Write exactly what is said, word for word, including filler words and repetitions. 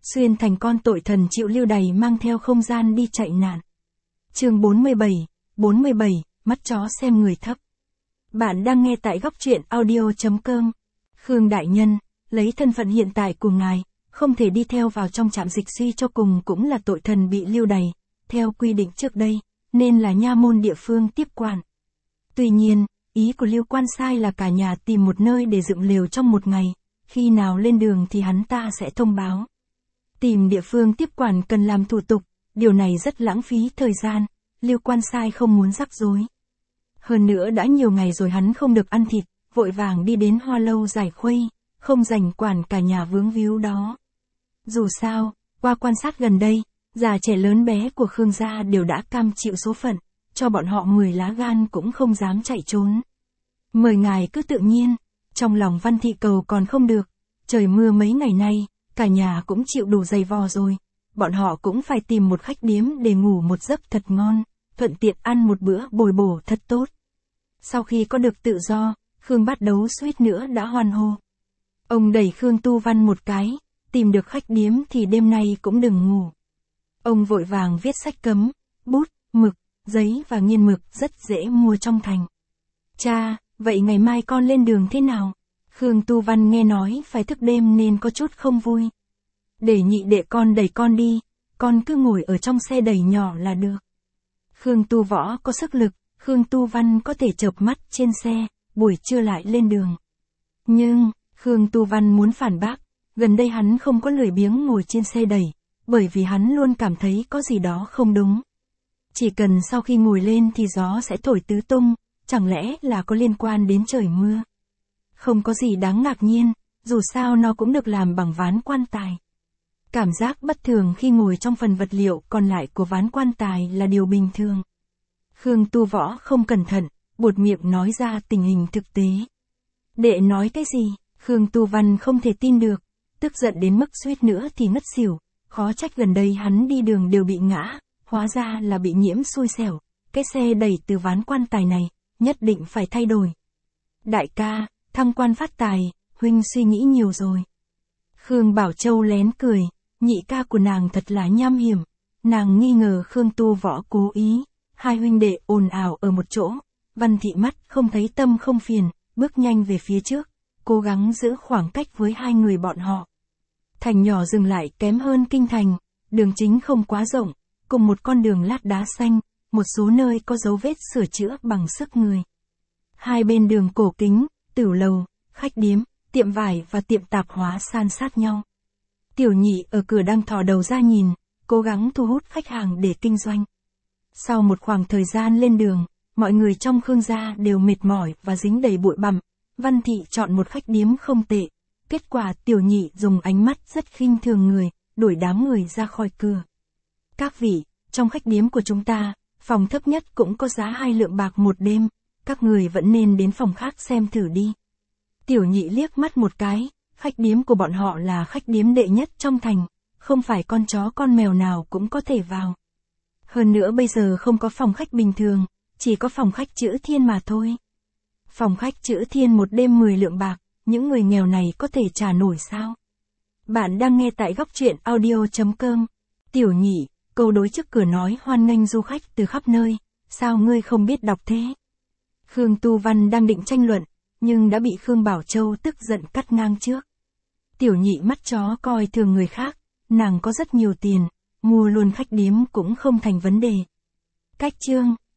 Xuyên thành con tội thần chịu lưu đày mang theo không gian đi chạy nạn. Chương bốn mươi bảy, bốn mươi bảy, mắt chó xem người thấp. Bạn đang nghe tại góc truyện audio chấm com. Khương đại nhân, lấy thân phận hiện tại của ngài, không thể đi theo vào trong trạm dịch suy cho cùng cũng là tội thần bị lưu đày, theo quy định trước đây, nên là nha môn địa phương tiếp quản. Tuy nhiên, ý của Lưu Quan Sai là cả nhà tìm một nơi để dựng lều trong một ngày, khi nào lên đường thì hắn ta sẽ thông báo. Tìm địa phương tiếp quản cần làm thủ tục, điều này rất lãng phí thời gian, Lưu Quan Sai không muốn rắc rối. Hơn nữa đã nhiều ngày rồi hắn không được ăn thịt, vội vàng đi đến Hoa Lâu giải khuây, không rảnh quản cả nhà vướng víu đó. Dù sao, qua quan sát gần đây, già trẻ lớn bé của Khương gia đều đã cam chịu số phận, cho bọn họ mười lá gan cũng không dám chạy trốn. Mời ngài cứ tự nhiên, trong lòng Văn Thị cầu còn không được, trời mưa mấy ngày nay, cả nhà cũng chịu đủ dày vò rồi, bọn họ cũng phải tìm một khách điếm để ngủ một giấc thật ngon, thuận tiện ăn một bữa bồi bổ thật tốt. Sau khi có được tự do, Khương Bát Đấu suýt nữa đã hoan hô. Ông đẩy Khương Tu Văn một cái, tìm được khách điếm thì đêm nay cũng đừng ngủ. Ông vội vàng viết sách cấm, bút, mực, giấy và nghiên mực rất dễ mua trong thành. Cha, vậy ngày mai con lên đường thế nào? Khương Tu Văn nghe nói phải thức đêm nên có chút không vui. Để nhị đệ con đẩy con đi, con cứ ngồi ở trong xe đẩy nhỏ là được. Khương Tu Võ có sức lực, Khương Tu Văn có thể chợp mắt trên xe, buổi trưa lại lên đường. Nhưng, Khương Tu Văn muốn phản bác, gần đây hắn không có lười biếng ngồi trên xe đẩy, bởi vì hắn luôn cảm thấy có gì đó không đúng. Chỉ cần sau khi ngồi lên thì gió sẽ thổi tứ tung, chẳng lẽ là có liên quan đến trời mưa. Không có gì đáng ngạc nhiên, dù sao nó cũng được làm bằng ván quan tài. Cảm giác bất thường khi ngồi trong phần vật liệu còn lại của ván quan tài là điều bình thường. Khương Tu Võ không cẩn thận, buột miệng nói ra tình hình thực tế. Đệ nói cái gì? Khương Tu Văn không thể tin được, tức giận đến mức suýt nữa thì ngất xỉu, khó trách gần đây hắn đi đường đều bị ngã, hóa ra là bị nhiễm xui xẻo, cái xe đẩy từ ván quan tài này, nhất định phải thay đổi. Đại ca, thăng quan phát tài, huynh suy nghĩ nhiều rồi. Khương Bảo Châu lén cười, nhị ca của nàng thật là nham hiểm, nàng nghi ngờ Khương Tu Võ cố ý, hai huynh đệ ồn ào ở một chỗ, Văn Thị mắt không thấy tâm không phiền, bước nhanh về phía trước, cố gắng giữ khoảng cách với hai người bọn họ. Thành nhỏ dừng lại kém hơn kinh thành, đường chính không quá rộng, cùng một con đường lát đá xanh, một số nơi có dấu vết sửa chữa bằng sức người. Hai bên đường cổ kính, tửu lầu, khách điếm, tiệm vải và tiệm tạp hóa san sát nhau. Tiểu Nhị ở cửa đang thò đầu ra nhìn, cố gắng thu hút khách hàng để kinh doanh. Sau một khoảng thời gian lên đường, mọi người trong Khương gia đều mệt mỏi và dính đầy bụi bặm. Văn Thị chọn một khách điếm không tệ. Kết quả Tiểu Nhị dùng ánh mắt rất khinh thường người, đuổi đám người ra khỏi cửa. Các vị, trong khách điếm của chúng ta, phòng thấp nhất cũng có giá hai lượng bạc một đêm, các người vẫn nên đến phòng khác xem thử đi. Tiểu Nhị liếc mắt một cái, khách điếm của bọn họ là khách điếm đệ nhất trong thành, không phải con chó con mèo nào cũng có thể vào. Hơn nữa bây giờ không có phòng khách bình thường, chỉ có phòng khách chữ thiên mà thôi. Phòng khách chữ thiên một đêm mười lượng bạc, những người nghèo này có thể trả nổi sao? Bạn đang nghe tại góc truyện audio chấm com. Tiểu Nhị, câu đối trước cửa nói hoan nghênh du khách từ khắp nơi, sao ngươi không biết đọc thế? Khương Tu Văn đang định tranh luận, nhưng đã bị Khương Bảo Châu tức giận cắt ngang trước. Tiểu Nhị mắt chó coi thường người khác, nàng có rất nhiều tiền, mua luôn khách điếm cũng không thành vấn đề. Cách chương